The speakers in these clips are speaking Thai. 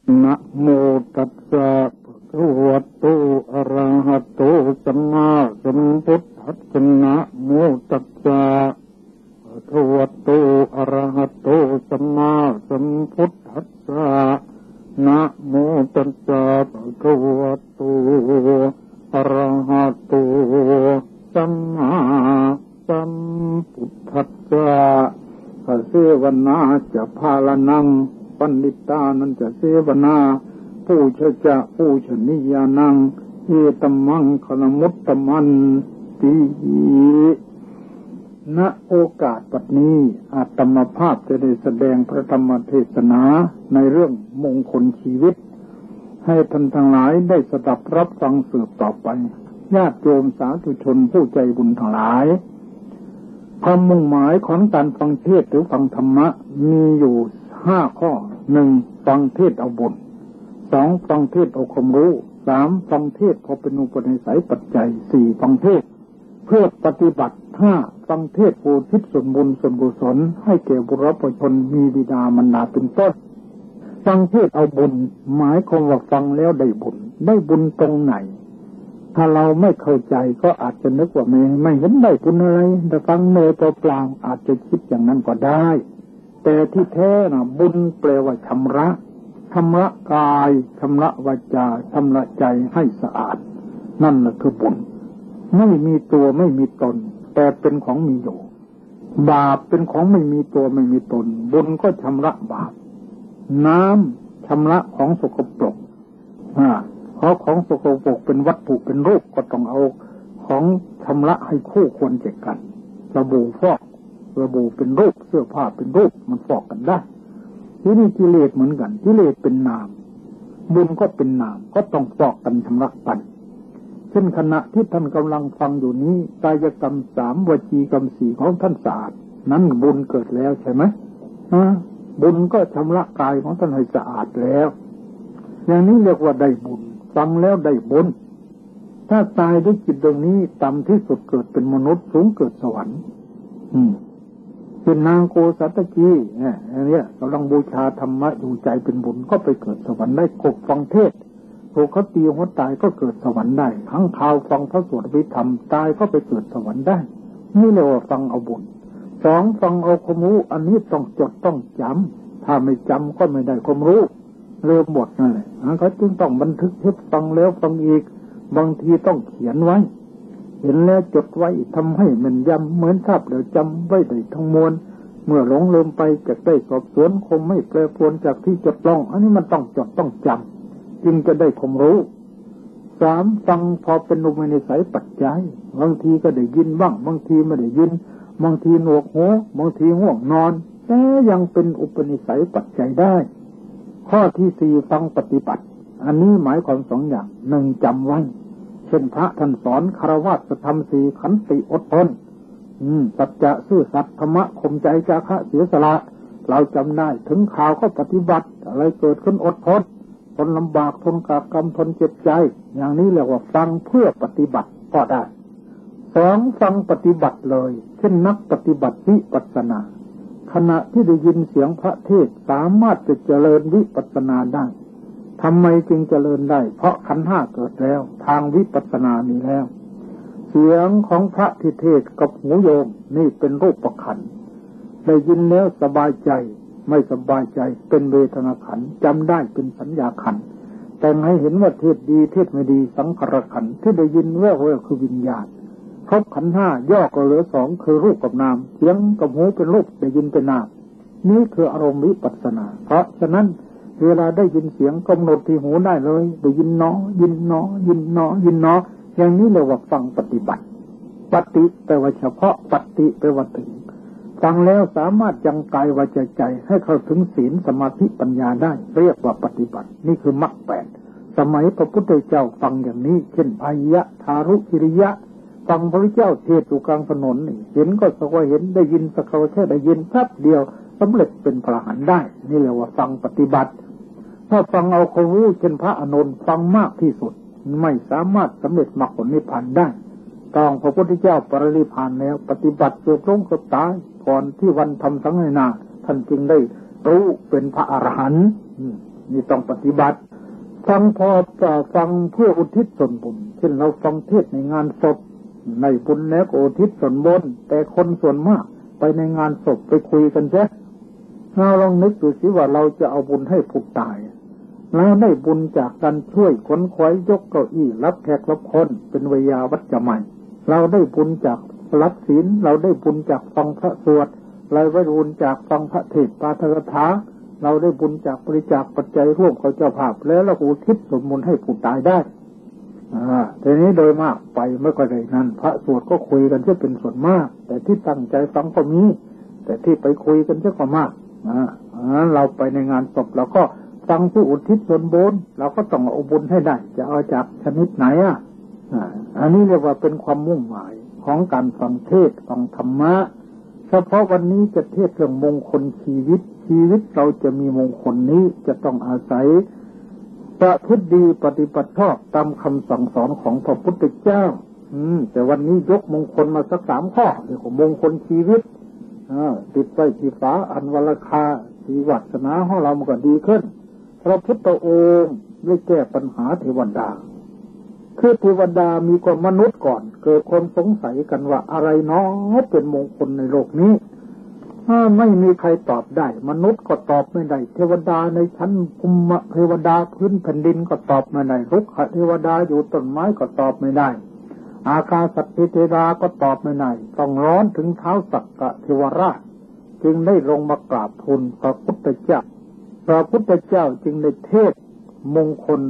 นะโมตัสสะภะคะวะโตอะระหะโตสัมมาสัมพุทธัสสะนะโมตัสสะภะคะวะโตอะระหะโตสัมมาสัมพุทธัสสะนะโมตัสสะภะคะวะโตอะระหะโตสัมมาสัมพุทธัสสะพระเสวนาจะพาลนังปันดิตานันจะเสวนาผู้จะผู้ชนิยานังเอตัมมังคลมุตตมันติณโอกาสปัจจุบันอาตมภาพจะได้แสดงพระธรรมเทศนาในเรื่องมงคลชีวิตให้ท่านทั้งหลายได้สดับรับฟังสืบต่อไปญาติโยมสาธุชนผู้ใจบุญทั้งหลายความมุ่งหมายของการฟังเทศหรือฟังธรรมะมีอยู่5 ข้อ 1. ฟังเทศเอาบุญ 2. ฟังเทศเอาความรู้ 3. ฟังเทศพอเป็นอุปนิสัยปัจจัย 4. ฟังเทศเพื่อปฏิบัติ 5. ฟังเทศอุทิศส่วนบุญส่วนกุศลให้แก่บุรุษชนมีบิดามารดาเป็นต้นฟังเทศเอาบุญหมายความว่าฟังแล้วได้บุญตรงไหนถ้าเราไม่เข้าใจก็อาจจะนึกว่าไม่เห็นได้บุญอะไรแต่ฟังเนยเปล่าๆอาจจะคิดอย่างนั้นก็ได้แต่ที่แท้นะบุญแปลว่าชำระกายชำระวาจาชำระใจให้สะอาดนั่นแหละคือบุญไม่มีตัวไม่มีตนแต่เป็นของมีอยู่บาปเป็นของไม่มีตัวไม่มีตนบุญก็ชำระบาปน้ำชำระของสกปรกเพราะของสกปรกเป็นวัตถุเป็นรูปก็ต้องเอาของชำระให้คู่ควรแก่กันสบู่ฟอกสบู่เป็นรูปเสื้อผ้าเป็นรูปมันฟอกกันได้ที่นี่กิเลสเหมือนกันกิเลสเป็นนามบุญก็เป็นนามก็ต้องฟอกกันชำระกันเช่นขณะที่ท่านกำลังฟังอยู่นี้กายกรรม3วจีกรรม4ของท่านสะอาดนั้นบุญเกิดแล้วใช่ไหมบุญก็ชำระกายของท่านให้สะอาดแล้วอย่างนี้เรียกว่าได้บุญฟังแล้วได้บุญถ้าตายด้วยจิตตรงนี้ต่ำที่สุดเกิดเป็นมนุษย์สูงเกิดสวรรค์เป็นนางโกสัตจีเนี่ยกำลังบูชาธรรมะอยู่ใจเป็นบุญก็ไปเกิดสวรรค์ได้กบฟังเทศถูกเขาตีหัวตายก็เกิดสวรรค์ได้ทั้งข่าวฟังพระสวดอภิธรรมตายก็ไปเกิดสวรรค์ได้นี่เรียกว่าฟังเอาบุญ 2. ฟังเอาความรู้อันนี้ต้องจดต้องจำถ้าไม่จำก็ไม่ได้ความรู้เริ่มหมดนั่นแหละเขาจึงต้องบันทึกเทปฟังแล้วฟังอีกบางทีต้องเขียนไว้เห็นแล้วจดไว้ทำให้มันยำเหมือนทราบเดี๋ยวจำไว้ได้ทั้งมวลเมื่อหลงลืมไปจะได้สอบสวนคงไม่แปรปรวนจากที่จดลองอันนี้มันต้องจดต้องจำจึงจะได้ความรู้ 3. ฟังพอเป็นอุปนิสัยปัจจัยบางทีก็ได้ยินบ้างบางทีไม่ได้ยินบางทีหนวกหูบางทีง่วงนอนแต่ยังเป็นอุปนิสัยปัจจัยได้ข้อที่ 4ฟังปฏิบัติอันนี้หมายความ2 อย่าง 1. จำไว้เช่นพระท่านสอนคฤหัสถ์ธรรม 4ขันติอดทนสัจจะซื่อสัตย์ธรรมะข่มใจจาคะเสียสละเราจำได้ถึงข่าวก็ปฏิบัติอะไรเกิดขึ้นอดทนทนลำบากทนกากรรมทนเจ็บใจอย่างนี้เรียกว่าฟังเพื่อปฏิบัติก็ได้ 2. ฟังปฏิบัติเลยเช่นนักปฏิบัติวิปัสสนาขณะที่ได้ยินเสียงพระเทศสามารถจะเจริญวิปัสสนาได้ทำไมจึงเจริญได้เพราะขันธ์5เกิดแล้วทางวิปัสสนามีแล้วเสียงของพระที่เทศกับหูโยมนี่เป็นรูปขันธ์ได้ยินแล้วสบายใจไม่สบายใจเป็นเวทนาขันธ์จำได้เป็นสัญญาขันธ์แต่ให้เห็นว่าเทศดีเทศไม่ดีสังขารขันธ์ที่ได้ยินแว่วๆคือวิญญาณครบขันธ์5ย่อก็เหลือ2คือรูปกับนามเสียงกับหูเป็นรูปได้ยินเป็นนามนี่คืออารมณ์วิปัสสนาเพราะฉะนั้นเวลาได้ยินเสียงกำหนดที่หูได้เลยได้ยินเนาะยินเนาะยินเนาะยินเนาะอย่างนี้เรียกว่าฟังปฏิบัติปฏิแปลว่าเฉพาะปฏิแปลว่าถึงฟังแล้วสามารถยังกายวาจาใจให้เข้าถึงศีลสมาธิปัญญาได้เรียกว่าปฏิบัตินี่คือมรรค8สมัยพระพุทธเจ้าฟังอย่างนี้เช่นพายะทารุกิริยะฟังพระเจ้าเทศอยู่กลางถนนเห็นก็สักว่าเห็นได้ยินสักว่าแค่ได้ยินแป๊บเดียวสำเร็จเป็นพระอรหันต์ได้นี่เรียกว่าฟังปฏิบัติถ้าฟังเอาความรู้เช่นพระอานนท์ฟังมากที่สุดไม่สามารถสำเร็จมรรคผลนิพพานได้ต้องพระพุทธเจ้าปรินิพพานแล้วปฏิบัติเกือบลงเกือบตายก่อนที่วันทำสังฆนาท่านจึงได้รู้เป็นพระอรหันต์นี่ต้องปฏิบัติฟังพอฟังเพื่ออุทิศส่วนบุญเช่นเราฟังเทศในงานศพในบุญแล้วก็อุทิศส่วนบุญแต่คนส่วนมากไปในงานศพไปคุยกันซะเราลองนึกดูสิว่าเราจะเอาบุญให้ผู้ตายแล้วได้บุญจากการช่วยขนขวายยกเก้าอี้รับแขกรับคนเป็นวิยาวัจจะใหม่เราได้บุญจากรับศีลเราได้บุญจากฟังพระสวดเราได้บุญจากฟังพระเทศน์ปาฐกถาเราได้บุญจากบริจาคปัจจัยร่วมกับเจ้าภาพแล้วเราอุทิศส่วนบุญให้ผู้ตายได้ทีนี้โดยมากไปไม่ค่อยได้นั้นพระสวดก็คุยกันเช่เป็นส่วนมากแต่ที่ตั้งใจฟังก็มีแต่ที่ไปคุยกันเช่ก็มากเราไปในงานศพเราก็ฟังผู้อุทิศส่วนบุญเราก็ต้องเอาบุญให้ได้จะเอาจากชนิดไหนอันนี้เรียกว่าเป็นความมุ่งหมายของการฟังเทศฟังธรรมะเฉพาะวันนี้จะเทศเรื่องมงคลชีวิตเราจะมีมงคลนี้จะต้องอาศัยประพฤติดีปฏิบัติชอบตามคำสั่งสอนของพระพุทธเจ้าแต่วันนี้ยกมงคลมาสัก3 ข้อเรียกว่ามงคลชีวิตติดไว้ที่ฝาอันวรคาชีวัฒนาของเรามันก็ดีขึ้นพระพุทธองค์ได้แก้ปัญหาเทวดาคือเทวดามีกว่ามนุษย์ก่อนเกิดคนสงสัยกันว่าอะไรเนาะเป็นมงคลในโลกนี้ไม่มีใครตอบได้มนุษย์ก็ตอบไม่ได้เทวดาในชั้นภูมิเทวดาพื้นแผ่นดินก็ตอบไม่ได้รุกขเทวดาอยู่ต้นไม้ก็ตอบไม่ได้อากาสัตถิเทวดาก็ตอบไม่ได้ต้องร้อนถึงเท้าสักกะเทวราชจึงได้ลงมากราบทูลพระพุทธเจ้าพระพุทธเจ้าจึงได้เทศมงคล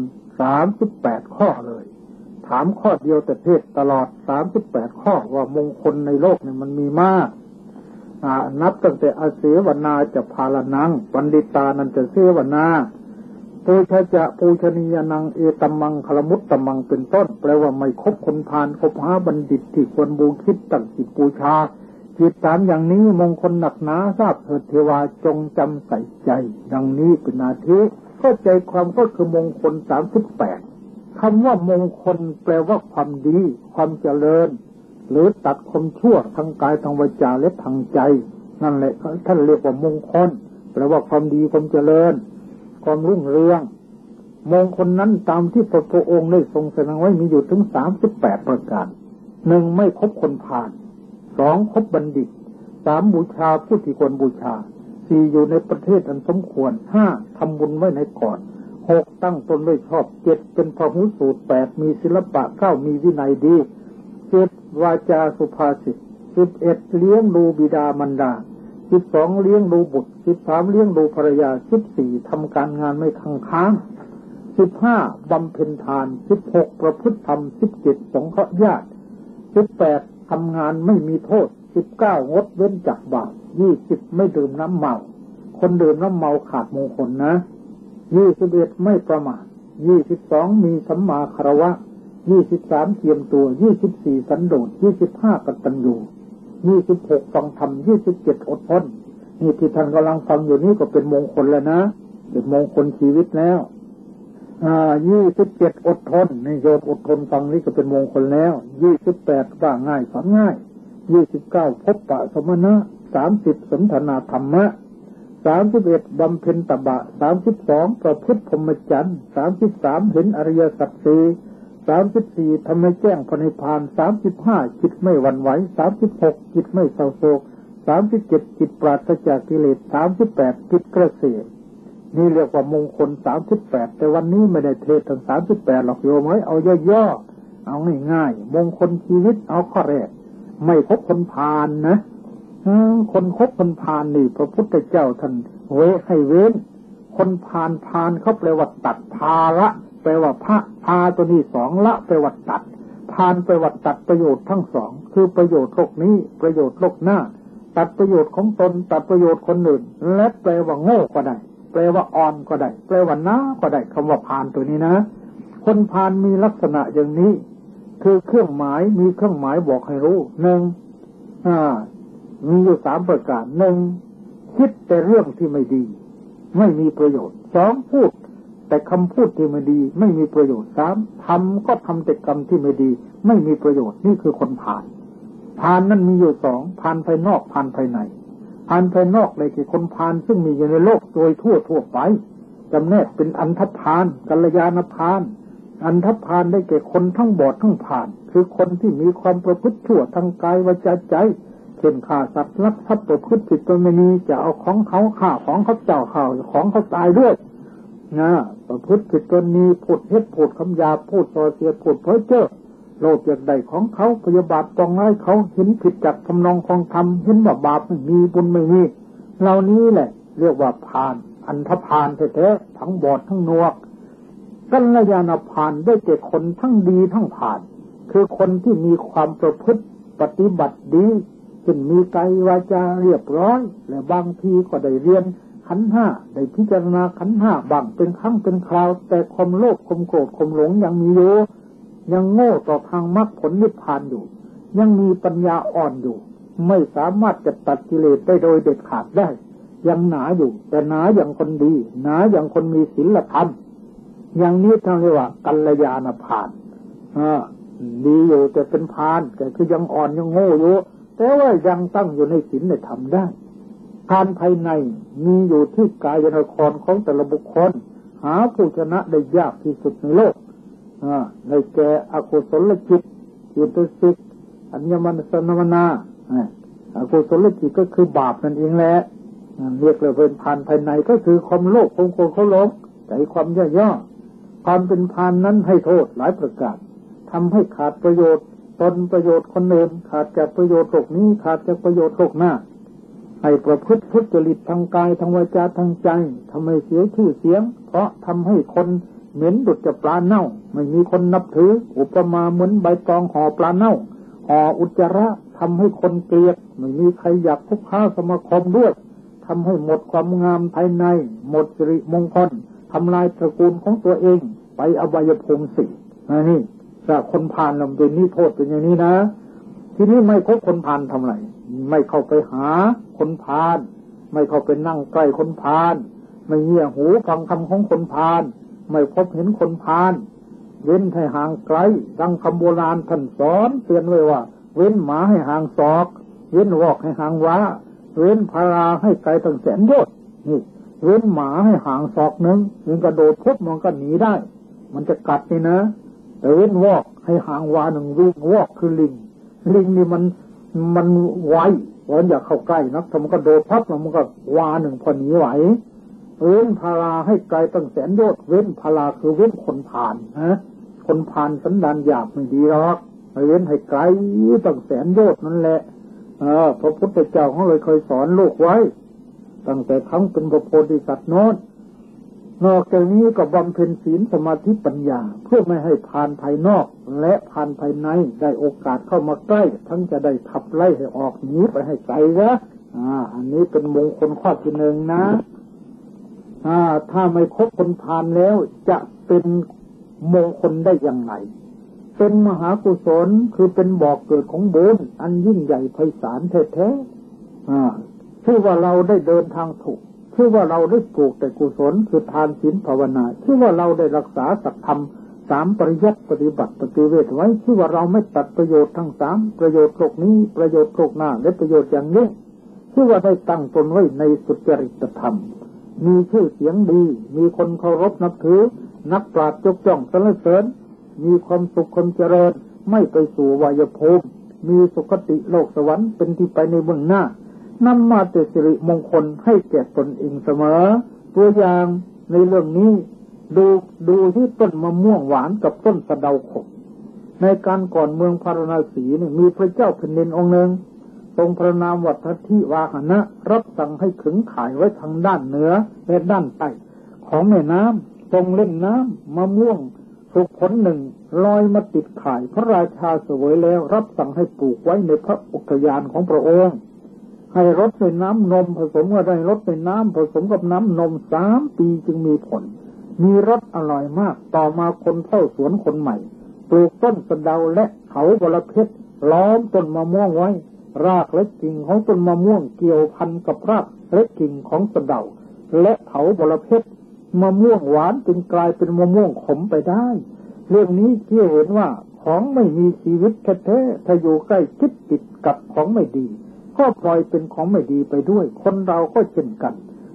38 ข้อเลยถามข้อเดียวแต่เทศตลอด38 ข้อว่ามงคลในโลกเนี่ยมันมีมากนับตั้งแต่อาเสวนาจะพาลนังปันดิตานันจะเสวนาปูชะจะปูชนียนังเอตัมมังคลมุตตมังเป็นต้นแปลว่าไม่คบคนพาลคบหาบัณฑิตที่ควรบูคิดตั้งจิตบูชาจิต3อย่างนี้มงคลหนักหนาทราบเถิดเทวาจงจำใส่ใจดังนี้เป็นอาทิเข้าใจความก็คือมงคล38คำว่ามงคลแปลว่าความดีความเจริญหรือตัดความชั่วทางกายทางวาจาและทางใจนั่นแหละท่านเรียกว่ามงคลแปลว่าความดีความเจริญความรุ่งเรืองมงคลนั้นตามที่พระองค์ได้ทรงแสดงไว้มีอยู่ถึง38 ประการ 1. ไม่คบคนพาล 2. คบบัณฑิต 3. บูชาผู้ที่ควรบูชา 4. อยู่ในประเทศอันสมควร 5. ทำบุญไว้ในก่อน 6. ตั้งตนไว้ชอบ 7. เป็นพหุสูตร 8. มีศิลปะ 9. มีวินัยดี 7. วาจาสุภาษิต 11. เลี้ยงดูบิดามารดา 12. เลี้ยงดูบุตร 13. เลี้ยงดูภรรยา 14. ทำการงานไม่ค้าง 15. บำเพ็ญทาน 16. ประพฤติธรรม 17. สงเคราะห์ญาติ 18. ทำงานไม่มีโทษ 19. งดเว้นจากบาป 20. ไม่ดื่มน้ำเมาคนดื่มน้ำเมาขาดมงคลนะ 21. ไม่ประมาท 22. มีสัมมาคารวะ 23. เทียมตัว 24. สันโดษ 25. กตัญญู 26. ฟังธรรม 27. อดทนนี่ที่ท่านกำลังฟังอยู่นี้ก็เป็นมงคลแล้วนะเป็นมงคลชีวิตแล้ว27. อดทนในโยมอดทนฟังนี่ก็เป็นมงคลแล้ว28. ว่าง่ายสอนง่าย29. พบปะสมณะ30. สนทนาธรรมะ31. บำเพ็ญตบะ32. ประพฤติพรหมจรรย์33. เห็นอริยสัจ34. ทำให้แจ้งพระนิพพาน35. จิตไม่หวั่นไหว36. จิตไม่เศร้าโศก37. จิตปราศจากกิเลส38. จิตเกษมนี่เรียกว่ามงคล38แต่วันนี้ไม่ได้เทศถึง38หรอกโยมเอ้ยเอาย่อๆเอาง่ายๆมงคลชีวิตเอาข้อแรกไม่คบคนพาลนะคนคบคนพาลนี่พระพุทธเจ้าท่านให้เว้นคนพาลเขาแปลว่าตัดภาระแปลว่าพาตัวนี้2ละแปลว่าตัดพาลแปลว่าตัดประโยชน์ทั้ง2คือประโยชน์โลกนี้ประโยชน์โลกหน้าตัดประโยชน์ของตนตัดประโยชน์คนอื่นและแปลว่าโง่ก็ได้แปลว่าอ่อนก็ได้แปลว่าน้าก็ได้คำว่าพาลตัวนี้นะคนพาลมีลักษณะอย่างนี้คือเครื่องหมายมีเครื่องหมายบอกให้รู้1มีอยู่3ประการ1คิดแต่เรื่องที่ไม่ดีไม่มีประโยชน์2พูดแต่คำพูดที่ไม่ดีไม่มีประโยชน์3ทำก็ทำแต่กรรมที่ไม่ดีไม่มีประโยชน์นี่คือคนพาลนั้นมีอยู่2พาลภายนอกพาลภายในพาลภายนอกเลยคือคนพาลซึ่งมีอยู่ในโลกโดยทั่วไปจำแนกเป็นอันธพาลกัลยาณพาลอันธพาลได้แก่คนทั้งบอดทั้งผ่านคือคนที่มีความประพฤติชั่วทางกายวาจาใจเช่นฆ่าสัตว์ลักทรัพย์ประพฤติผิดประเวณีจะเอาของเขาฆ่าของเขาเจ้าข่าวของเขาตายด้วยนะประพฤติผิดประเวณีพูดเท็จพูดคำหยาบพูดส่อเสียดพูดเพ้อเจ้อโลภอยากได้ของเขาพยาบาทปองร้ายเขาเห็นผิดจากทำนองของธรรมเห็นว่าบาปไม่มีบุญไม่มีเหล่านี้แหละเรียกว่าพาลอันธพาลแท้ๆทั้งบอดทั้งหนวกกัลยาณพาลได้แก่คนทั้งดีทั้งผ่านคือคนที่มีความประพฤติปฏิบัติดีเช่นมีกายวาจาเรียบร้อยและบางทีก็ได้เรียนขันธ์ห้าได้พิจารณาขันธ์ห้าบางเป็นครั้งเป็นคราวแต่ความโลภความโกรธความหลงยังมีอยู่ยังโง่ต่อทางมรรคผลนิพพานอยู่ยังมีปัญญาอ่อนอยู่ไม่สามารถจะตัดกิเลสได้โดยเด็ดขาดได้ยังหนาอยู่แต่หนาอย่างคนดีหนาอย่างคนมีศีลธรรมอย่างนี้ท่านเรียกว่ากัลยาณพาลดีอยู่แต่เป็นพาลแต่คือยังอ่อนยังโง่อยู่แต่ว่ายังตั้งอยู่ในศีลในธรรมได้พาลภายในมีอยู่ที่กายนครของแต่ละบุคคลหาผู้ชนะได้ยากที่สุดในโลกในแก่อกุศลจิตจิตสิกอัญญมัญสนมนาอกุศลจิตก็คือบาปนั่นเองแหละเรียกเลยเป็นพาลภายในก็คือความโลภความโกรธความหลงใจความย่อๆความเป็นพาลนั้นให้โทษหลายประการทำให้ขาดประโยชน์ตนประโยชน์คนอื่นขาดจากประโยชน์โลกนี้ขาดจากประโยชน์โลกหน้าให้ประพฤติทุจริตทางกายทางวาจาทางใจทำให้เสียชื่อเสียงเพราะทำให้คนเหม็นดุจจะปลาเน่าไม่มีคนนับถืออุปมาเหมือนใบตองห่อปลาเน่าห่ออุจจาระทำให้คนเกลียดไม่มีใครอยากคบค้าสมาคมด้วยทำให้หมดความงามภายในหมดสิริมงคลทำลายตระกูลของตัวเองไปอบายภูมิสี่นี่ถ้าคนพาลลำเป็นนี่โทษเป็นอย่างนี้นะทีนี้ไม่คบคนพาลทำไรไม่เข้าไปหาคนพาลไม่เข้าไปนั่งใกล้คนพาลไม่เงี่ยหูฟังคำของคนพาลไม่พบเห็นคนพาลเว้นให้ห่างไกลดังคำโบราณท่านสอนเตือนไว้ว่าเว้นหมาให้ห่างศอกเว้นวอกให้ห่างว้าเว้นพาราให้ไกลตั้งแสนโยชน์นี่เว้นหมาให้ห่างศอกนึงมันกระโดดพุบมันก็หนีได้มันจะกัดนี่นะแต่เว้นวอกให้ห่างวาหนึ่งวิ่งวอกคือลิงนี่มันไววันอยากเข้าใกล้นักถ้ามันก็โดดพับแล้วมันก็วาหนึ่งพอหนีไหวเว้นพาราให้ไกลตั้งแสนโยชน์เว้นพาราคือเว้นคนผ่านคนผ่านสันดานหยาบไม่ดีหรอกเว้นให้ไกลตั้งแสนโยชน์นั่นแหละพระพุทธเจ้าเขาเลยเคยสอนลูกไว้ตั้งแต่ครั้งเป็นพระโพธิสัตว์โน้นนอกจากนี้ก็บำเพ็ญศีลสมาธิปัญญาเพื่อไม่ให้พาลภายนอกและพาลภายในได้โอกาสเข้ามาใกล้ทั้งจะได้ขับไล่ให้ออกหนีไปให้ไกลนะอันนี้เป็นมงคลข้อที่หนึ่งนะถ้าไม่คบคนพาลแล้วจะเป็นมงคลได้อย่างไรเป็นมหากุศลคือเป็นบ่อกเกิดของบุญอันยิ่งใหญ่ไพศาลแท้ๆชื่อว่าเราได้เดินทางถูกชื่อว่าเราได้ปลูกแต่กุศลคือทานศีลภาวนาชื่อว่าเราได้รักษาสัจธรรมสามปริยัติปฏิบัติปฏิเวทไว้ชื่อว่าเราไม่ตัดประโยชน์ทั้งสามประโยชน์โลกนี้ประโยชน์โลกหน้าและประโยชน์อย่างนี้ชื่อว่าได้ตั้งตนไว้ในสุจริตธรรมมีชื่อเสียงดีมีคนเคารพนับถือนักปราชญ์ยกย่องสรรเสริญมีความสุขความเจริญไม่ไปสู่วายภูมิมีสุคติโลกสวรรค์เป็นที่ไปในเบื้องหน้านำมาแต่สิริมงคลให้แก่ตนเองเสมอตัวอย่างในเรื่องนี้ดูที่ต้นมะม่วงหวานกับต้นสะเดาขบในการก่อนเมืองพาราณสีนี่มีพระเจ้าแผ่นดินองค์หนึ่งทรงพระนามวัฏทิวาหนะรับสั่งให้ขึงข่ายไว้ทางด้านเหนือและด้านใต้ของแม่น้ำทรงเล่นน้ำมะม่วงสุกผลหนึ่งลอยมาติดข่ายพระราชาเสวยแล้วรับสั่งให้ปลูกไว้ในพระอุทยานของพระองค์ให้รดในน้ำนมผสมกับได้รดในน้ำผสมกับน้ำนม3 ปีจึงมีผลมีรสอร่อยมากต่อมาคนเข้าสวนคนใหม่ปลูกต้นสะเดาและเขาบรเพชรล้อมต้นมะม่วงไว้รากและกิ่งของต้นมะม่วงเกี่ยวพันกับรากและกิ่งของสะเดาและเขาบรเพชรมะม่วงหวานจึงกลายเป็นมะม่วงขมไปได้เรื่องนี้ที่เห็นว่าของไม่มีชีวิตแท้ๆถ้าอยู่ใกล้ชิดติดกับของไม่ดีก็ปล่อยเป็นของไม่ดีไปด้วยคนเราก็เช่นกัน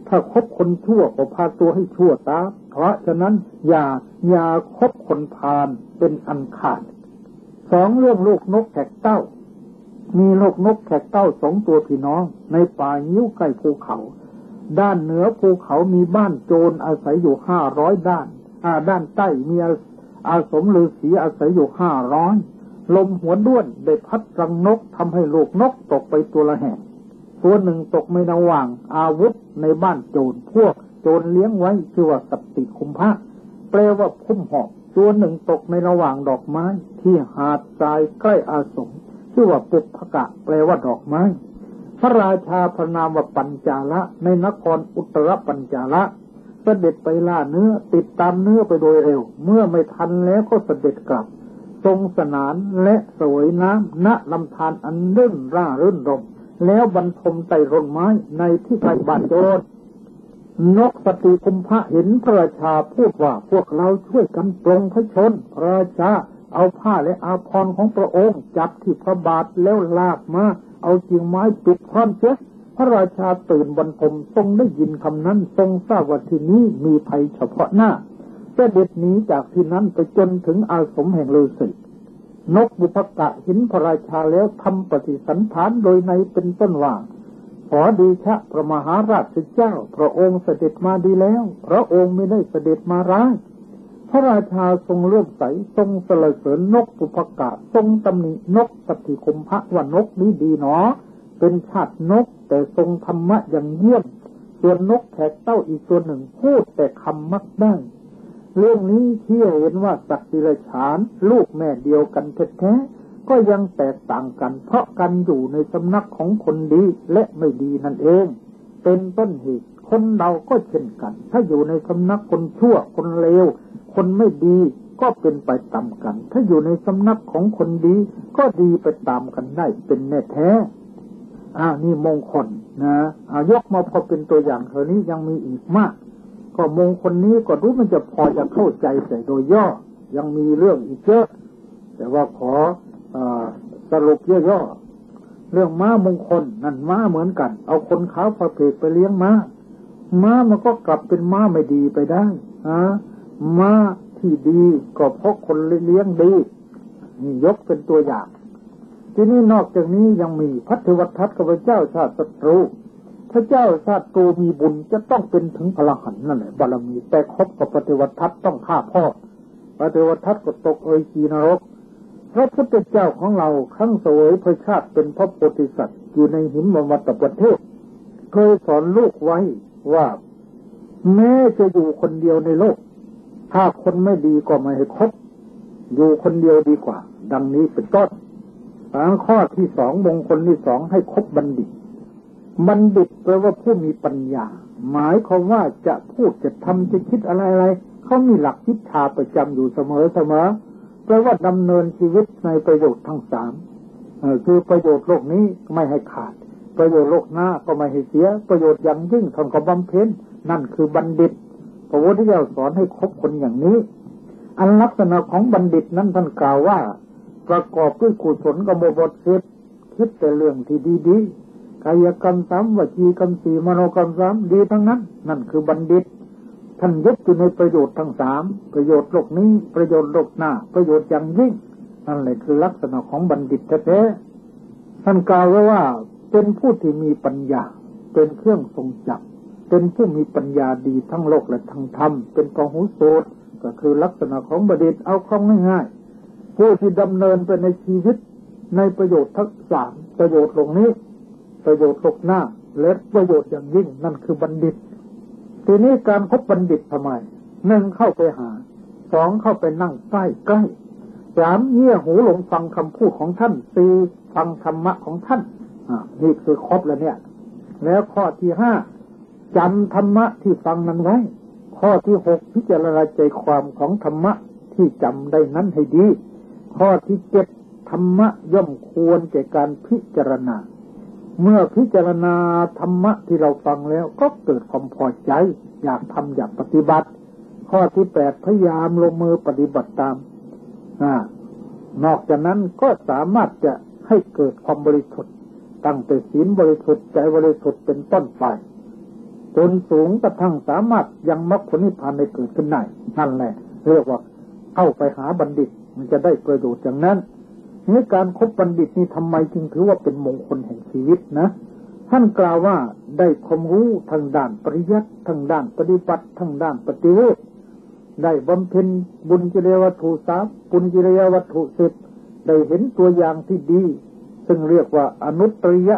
ถ้าคบคนชั่วก็พาตัวให้ชั่วตามเพราะฉะนั้นอย่าคบคนพาลเป็นอันขาดสองเรื่องลูกนกแขกเต้ามีลูกนกแขกเต้าสองตัวพี่น้องในป่างิ้วใกล้ภูเขาด้านเหนือภูเขามีบ้านโจรอาศัยอยู่500ด้านด้านใต้มีอาสมฤาษีอาศัยอยู่500ลมหัวด้วนได้พัดรังนกทำให้ลูกนกตกไปตัวละแห่งตัวหนึ่งตกในระหว่างอาวุธในบ้านโจรพวกโจรเลี้ยงไว้ชื่อว่าสัตติคุมภะแปลว่าพุ่มหอกตัวหนึ่งตกในระหว่างดอกไม้ที่หาดทรายใกล้อาสมชื่อว่าปุพพกะแปลว่าดอกไม้พระราชาพระนามว่าปัญจาละในนครอุตรปัญจาละเสด็จไปล่าเนื้อติดตามเนื้อไปโดยเร็วเมื่อไม่ทันแล้วก็เสด็จกลับทรงสนานและเสวยน้ำณลำธารอันรื่นร่ารื่นรมแล้วบรรทมไต่ร่มไม้ในที่ใกล้บ้านโจรนกสติคุมภะเห็นพระราชาพูดว่าพวกเราช่วยกันปลงพระชนพระราชาเอาผ้าและอาภรณ์ของพระองค์จับที่พระบาทแล้วลากมาเอากิ่งไม้ปิดพร้อมเสียพระราชาตื่นบรรทมทรงได้ยินคำนั้นทรงทราบว่าที่นี้มีภัยเฉพาะหน้าเสด็จหนีจากที่นั้นไปจนถึงอาสมแห่งฤาษีนกบุพกะเห็นพระราชาแล้วทำปฏิสันถานโดยในเป็นต้นว่าขอดีชะพระมหาราชเจ้าพระองค์เสด็จมาดีแล้วพระองค์ไม่ได้เสด็จมาร้ายพระราชาทรงเลื่อมใสทรงสรรเสริญนกบุพกะทรงตำหนินกสติคุมภะว่านกนี้ดีหนอเป็นชาตินกแต่ทรงธรรมะอย่างเยี่ยมส่วนนกแขกเต้าอีกตัวหนึ่งพูดแต่คำมักได้เรื่องนี้ที่เห็นว่าสัตว์ดิเรกชันลูกแม่เดียวกันแท้ๆก็ยังแตกต่างกันเพราะกันอยู่ในสำนักของคนดีและไม่ดีนั่นเองเป็นต้นเหตุคนเราก็เช่นกันถ้าอยู่ในสำนักคนชั่วคนเลวคนไม่ดีก็เป็นไปตามกันถ้าอยู่ในสำนักของคนดีก็ดีไปตามกันได้เป็นแน่แท้นี่มงคลนะยกมาพอเป็นตัวอย่างเท่านี้ยังมีอีกมากก็มงคลนี้ก็รู้มันจะพอจะเข้าใจแต่โดยย่อยังมีเรื่องอีกเยอะแต่ว่าขอสรุปย่อๆเรื่องม้ามงคลนั่นม้าเหมือนกันเอาคนขาวพระเพกไปเลี้ยงม้ามันก็กลับเป็นม้าไม่ดีไปได้ม้าที่ดีก็เพราะคนเลี้ยงดีนี่ยกเป็นตัวอย่างที่นี่นอกจากนี้ยังมีพัทธวัฏทัตกับพระเจ้าชาติศัตรูพระเจ้าชาติศัตรูมีบุญจะต้องเป็นถึงพระหันนั่นแหละบารมีแต่ครบกับพัทธวัฏทัตต้องฆ่าพ่อพัทธวัฏทัตก็ตกกีนรกพระพุทธเจ้าของเราครั้งเสวยพระชาติเป็นพระโพธิสัตว์อยู่ในหิมวัตประเทศเคยสอนลูกไว้ว่าแม้จะอยู่คนเดียวในโลกถ้าคนไม่ดีก็ไม่ให้คบอยู่คนเดียวดีกว่าดังนี้เป็นต้นข้อที่สองมงคลที่สองให้คบบัณฑิตบัณฑิตแปลว่าผู้มีปัญญาหมายความว่าจะพูดจะทำจะคิดอะไรเขามีหลักวิชาประจำอยู่เสมอแปลว่าดำเนินชีวิตในประโยชน์ทั้งสามคือประโยชน์โลกนี้ไม่ให้ขาดประโยชน์โลกหน้าก็ไม่ให้เสียประโยชน์อย่างยิ่งท่านก็บำเพ็ญนั่นคือบัณฑิตพระพุทธเจ้าสอนให้คบคนอย่างนี้อันลักษณะของบัณฑิตนั้นท่านกล่าวว่าประกอบด้วยกุศลกรรมบทคิดแต่เรื่องที่ดีๆกายกรรม3วจีกรรม4มโนกรรม3ดีทั้งนั้นนั่นคือบัณฑิตท่านยึดอยู่ในประโยชน์ทั้ง3ประโยชน์โลกนี้ประโยชน์โลกหน้าประโยชน์อย่างยิ่งนั่นแหละคือลักษณะของบัณฑิตแท้ๆท่านกล่าวไว้ว่าเป็นผู้ที่มีปัญญาเป็นเครื่องทรงจำเป็นผู้มีปัญญาดีทั้งโลกและทั้งธรรมเป็นพหุโสตก็คือลักษณะของบัณฑิตเอาคำง่ายๆผู้ที่ดำเนินไปในชีวิตในประโยชน์ทั้ง3ประโยชน์โลกนี้ประโยชน์โลกหน้าและประโยชน์อย่างยิ่งนั่นคือบัณฑิตทีนี้การคบบัณฑิตทำไม1เข้าไปหา2เข้าไปนั่งใกล้3เงี่ยหูหลงฟังคำพูดของท่าน4ฟังธรรมะของท่านนี่คือครบแล้วเนี่ยแล้วข้อที่5จำธรรมะที่ฟังนั้นไว้ข้อที่6พิจารณาใจความของธรรมะที่จำได้นั้นให้ดีข้อที่7ธรรมะย่อมควรแก่การพิจารณาเมื่อพิจารณาธรรมะที่เราฟังแล้วก็เกิดความพอใจอยากทำอยากปฏิบัติข้อที่8พยายามลงมือปฏิบัติตามนอกจากนั้นก็สามารถจะให้เกิดความบริสุทธิ์ตั้งแต่ศีลบริสุทธิ์ใจบริสุทธิ์เป็นต้นไปจนสูงกระทั่งสามารถยังมรรคผลนิพพานได้เกิดขึ้นได้นั่นแหละเรียกว่าเข้าไปหาบัณฑิตมันจะได้ประโยชน์อย่างนั้นนี่การคบบัณฑิตนี่ทำไมจึงถือว่าเป็นมงคลแห่งชีวิตนะท่านกล่าวว่าได้ความรู้ทางด้านปริยัติทางด้านปฏิบัติทางด้านปฏิเวทได้บำเพ็ญบุญกิริยาวัตถุ3บุญกิริยาวัตถุ10ได้เห็นตัวอย่างที่ดีซึ่งเรียกว่าอนุตตริย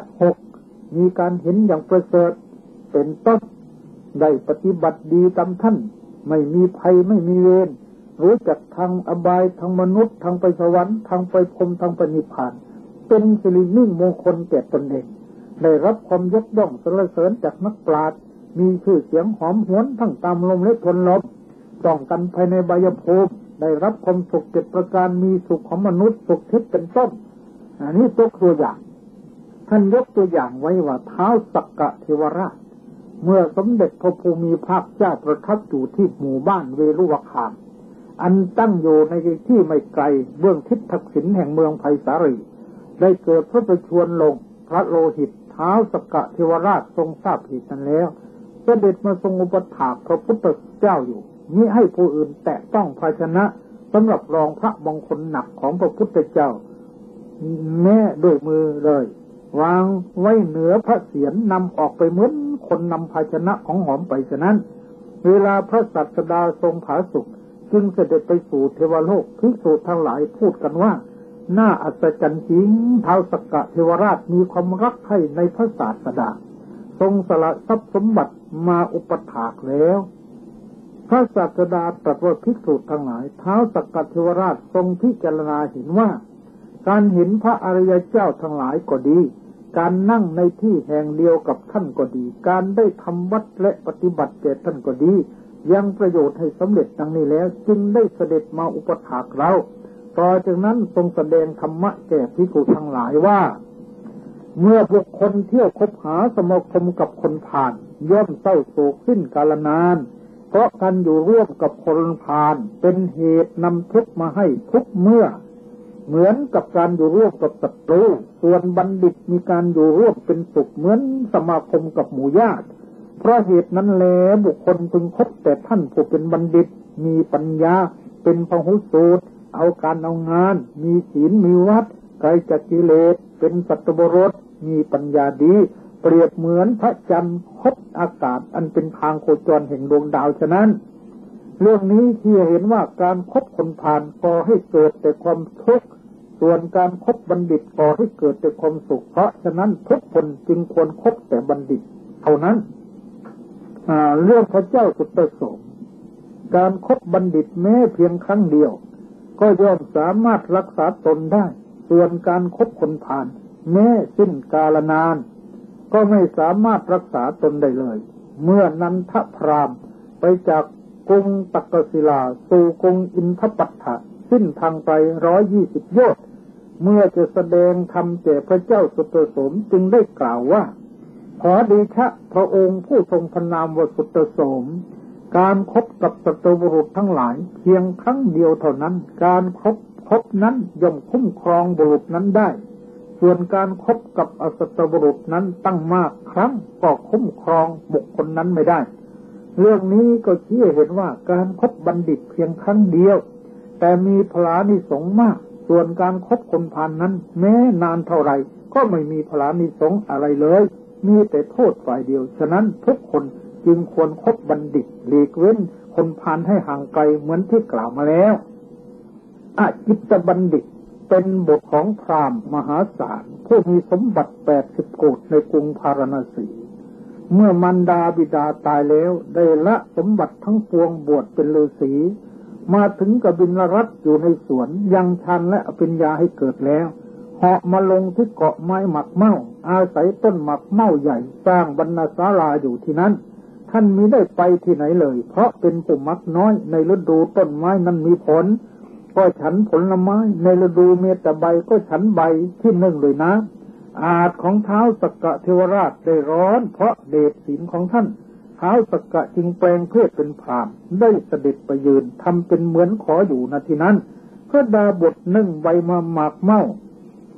6มีการเห็นอย่างประเสริฐเป็นต้นได้ปฏิบัติดีตามท่านไม่มีภัยไม่มีเวรรู้จักทางอบายทางมนุษย์ทางไปสวรรค์ทางไปพรหมทางไปนิพพานเป็นสิริมิ่งมงคลแก่ตนเองได้รับความยกย่องสรรเสริญจากนักปราชญ์มีชื่อเสียงหอมหวนทั้งตามลมและทนลมต้องกันภายในบายภูมิได้รับความสุข7ประการมีสุขของมนุษย์สุขทิพย์เป็นต้นอันนี้ยกตัวอย่างท่านยกตัวอย่างไว้ว่าท้าวสักกะเทวราชเมื่อสมเด็จพระภูมิภาคเจ้าประทับอยู่ที่หมู่บ้านเวรุวคามอันตั้งอยู่ในที่ไม่ไกลเบื้องทิศทักษิณแห่งเมืองไผ่สาลีได้เกิดพระประชวรลงพระโลหิตท้าวสักกะเทวราชทรงทราบเหตุนั้นแล้วเสด็จมาทรงอุปถากพระพุทธเจ้าอยู่มิให้ผู้อื่นแตะต้องภาชนะสำหรับรองพระมงคลหนักของพระพุทธเจ้าแม้ด้วยมือเลยวางไว้เหนือพระเศียรนำออกไปเหมือนคนนำภาชนะของหอมไปฉะนั้นเวลาพระศาสดาทรงผาสุกจึงเสด็จไปสู่เทวโลกภิกษุทั้งหลายพูดกันว่าน่าอัศจรรย์จริงท้าวสักกะเทวราชมีความรักใคร่ในพระศาสดาทรงสละทรัพย์สมบัติมาอุปถากแล้วพระศาสดาตรัสว่าภิกษุทั้งหลายท้าวสักกะเทวราชทรงพิจารณาเห็นว่าการเห็นพระอริยเจ้าทั้งหลายก็ดีการนั่งในที่แห่งเดียวกับท่านก็ดีการได้ทำวัดและปฏิบัติแก่ท่านก็ดียังประโยชน์ให้สำเร็จดังนี้แล้วจึงได้เสด็จมาอุปถากเราต่อจากนั้นทรงแสดงธรรมะแก่ภิกษุทั้งหลายว่าเมื่อบุคคลเที่ยวคบหาสมาคมกับคนพาลย่อมเศร้าโศกสิ้นกาลนานเพราะการอยู่ร่วมกับคนพาลเป็นเหตุนำทุกข์มาให้ทุกเมื่อเหมือนกับการอยู่ร่วมกับศัตรูส่วนบัณฑิตมีการอยู่ร่วมเป็นสุขเหมือนสมาคมกับหมู่ญาติเพราะเหตุนั้นแลบุคคลพึงคบแต่ท่านผู้เป็นบัณฑิตมีปัญญาเป็นพหุสูตรเอาการเอางานมีศีลมีวัดไกลจากกิเลสเป็นสัตบุรุษมีปัญญาดีเปรียบเหมือนพระจันทร์คบอากาศอันเป็นทางโคจรแห่งดวงดาวฉะนั้นเรื่องนี้ที่เห็นว่าการคบคนพาลก่อให้เกิดแต่ความทุกข์ส่วนการคบบัณฑิตก่อให้เกิดแต่ความสุขเพราะฉะนั้นทุกคนจึงควรคบแต่บัณฑิตเท่านั้นเรื่องพระเจ้าสุตตโสมการคบบัณฑิตแม้เพียงครั้งเดียวก็ย่อมสามารถรักษาตนได้ส่วนการคบคนพาลแม้สิ้นกาลนานก็ไม่สามารถรักษาตนได้เลยเมื่อนันทพราหมณ์ไปจากกรุงตักกศิลาสู่กรุงอินทปัฏฐะสิ้นทางไป120 โยชน์เมื่อจะแสดงธรรมแก่พระเจ้าสุตโสมจึงได้กล่าวว่าขอเดชะพระองค์ผู้ทรงพระนามว่าสุตโสมการคบกับสัตบุรุษทั้งหลายเพียงครั้งเดียวเท่านั้นการคบนั้นย่อมคุ้มครองบุรุษนั้นได้ส่วนการคบกับอสัตบุรุษนั้นตั้งมากครั้งก็คุ้มครองบุคคลนั้นไม่ได้เรื่องนี้ก็ชี้ให้เห็นว่าการคบบัณฑิตเพียงครั้งเดียวแต่มีพลานิสงส์มากส่วนการคบคนพาลนั้นแม้นานเท่าไรก็ไม่มีพลานิสงส์อะไรเลยมีแต่โทษฝ่ายเดียวฉะนั้นทุกคนจึงควรคบบัณฑิตหลีกเว้นคนพาลให้ห่างไกลเหมือนที่กล่าวมาแล้วอจิตตบัณฑิตเป็นบทของพราหมณ์มหาศาลผู้มีสมบัติ80 โกฏในกรุงพาราณสีเมื่อมารดาบิดาตายแล้วได้ละสมบัติทั้งปวงบวชเป็นฤาษีมาถึงกบิลรัตน์อยู่ในสวนยังชันและอภิญญาให้เกิดแล้วเหาะมาลงที่เกาะไม้หมักเม่าอาศัยต้นหมักเม่าใหญ่สร้างบรรณศาลาอยู่ที่นั้นท่านมิได้ไปที่ไหนเลยเพราะเป็นผู้มักน้อยในฤดูต้นไม้นั้นมีผลก็ฉันผลไม้ในฤดูเมตใบก็ฉันใบที่นึ่งเลยนะอาจของท้าวสักกะเทวราชได้ร้อนเพราะเดชศีลของท่านท้าวสักกะจึงแปลงเพศเป็นพราหมณ์ได้เสด็จไปยืนทำเป็นเหมือนขออยู่ณที่นั้นพระดาบทนึ่งใบมาหมากเม่า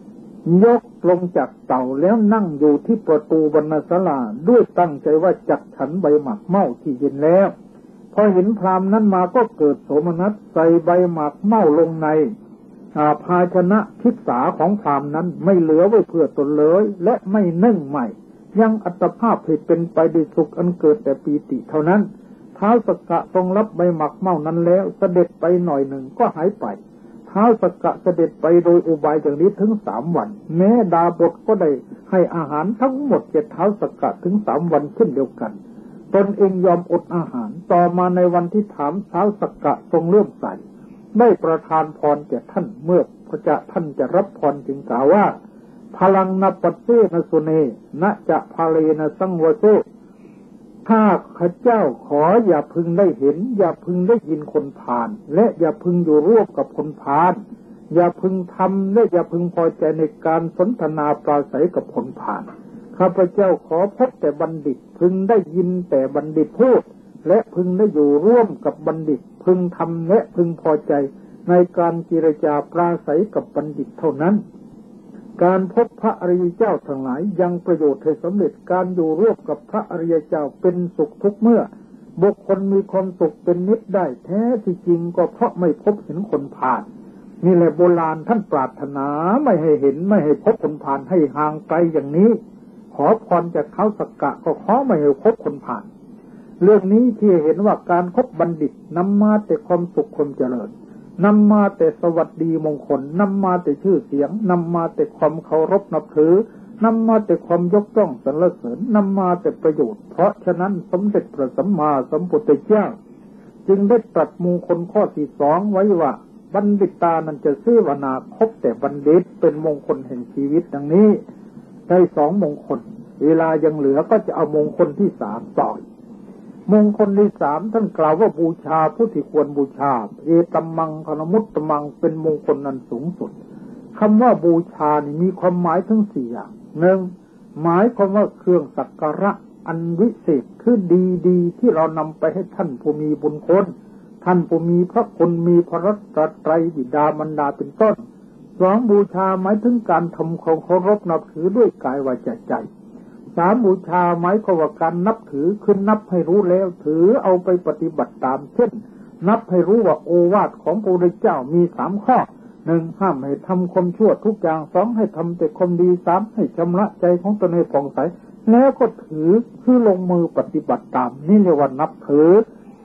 ยกลงจากเต่าแล้วนั่งอยู่ที่ประตูบรรณศาลาด้วยตั้งใจว่าจักฉันใบหมากเม่าที่เย็นแล้วพอเห็นพราหมณ์นั้นมาก็เกิดโสมนัสใส่ใบหมากเม่าลงในภาชนะทิศาของพราหมณ์นั้นไม่เหลือไว้เพื่อตนเลยและไม่นึ่งใหม่ยังอัตภาพให้เป็นไปด้วยสุขอันเกิดแต่ปีติเท่านั้นท้าวสักกะทรงรับใบหมากเม่านั้นแล้วเสด็จไปหน่อยหนึ่งก็หายไปท้าวสักกะเสด็จไปโดยอุบายอย่างนี้ถึง3 วันแม้ดาบทก็ได้ให้อาหารทั้งหมดแก่ท้าวสักกะถึง3 วันเช่นเดียวกันตนเองยอมอดอาหารต่อมาในวันที่ถามท้าวสักกะทรงเลื่อมใสได้ประทานพรแก่ท่านเมื่อพระเจ้าท่านจะรับพรจึงกล่าวว่าพลังนปัสเสนสุเนนะจะพาเลนะสังวโสถ้าข้าเจ้าขออย่าพึงได้เห็นอย่าพึงได้ยินคนพาลและอย่าพึงอยู่ร่วมกับคนพาลอย่าพึงทำและอย่าพึงพอใจในการสนทนาปราศัยกับคนพาลข้าพเจ้าขอพบแต่บัณฑิตพึงได้ยินแต่บัณฑิตพูดและพึงได้อยู่ร่วมกับบัณฑิตพึงทำและพึงพอใจในการเจรจาปราศัยกับบัณฑิตเท่านั้นการพบพระอริยเจ้าทั้งหลายยังประโยชน์ให้สำเร็จการอยู่ร่วมกับพระอริยเจ้าเป็นสุขทุกเมื่อบุคคลมีความสุขเป็นนิจได้แท้ที่จริงก็เพราะไม่พบเห็นคนพาลนี่แหละโบราณท่านปรารถนาไม่ให้เห็นไม่ให้พบคนพาลให้ห่างไกลอย่างนี้ขอพรจากท้าวสักกะก็ขอไม่ให้พบคนพาลเรื่องนี้ที่เห็นว่าการคบบัณฑิตนำมาแต่ความสุขความเจริญนำมาแต่สวัสดีมงคลนำมาแต่ชื่อเสียงนำมาแต่ความเคารพนับถือนำมาแต่ความยกย่องสรรเสริญนำมาแต่ประโยชน์เพราะฉะนั้นสมเด็จพระสัมมาสัมพุทธเจ้าจึงได้ตรัสมงคลข้อที่2ไว้ว่าบัณฑิตานั้นจะเสวนาคบแต่บัณฑิตเป็นมงคลแห่งชีวิตดังนี้ได้2 มงคลเวลายังเหลือก็จะเอามงคลที่3ต่อมงคลที่3ท่านกล่าวว่าบูชาผู้ที่ควรบูชาเอตัมมังคณมุตตมังเป็นมงคลนั้นสูงสุดคำว่าบูชานี่มีความหมายทั้ง4อย่าง1หมายความว่าเครื่องสักการะอันวิเศษคือดีๆที่เรานำไปให้ท่านผู้มีบุญคุณท่านผู้มีพระคุณมีพระรัตนตรัยบิดามารดาเป็นต้น2บูชาหมายถึงการทำความเคารพนับถือด้วยกายวาจาใจ3บูชาหมายความว่าการนับถือคือนับให้รู้แล้วถือเอาไปปฏิบัติตามเช่นนับให้รู้ว่าโอวาทของพระพุทธเจ้ามี3ข้อ1ห้ามให้ทำความชั่วทุกอย่าง2ให้ทำแต่ความดี3ให้ชำระใจของตนให้ผ่องใสแล้วก็ถือคือลงมือปฏิบัติตามนี่เรียกว่านับถือ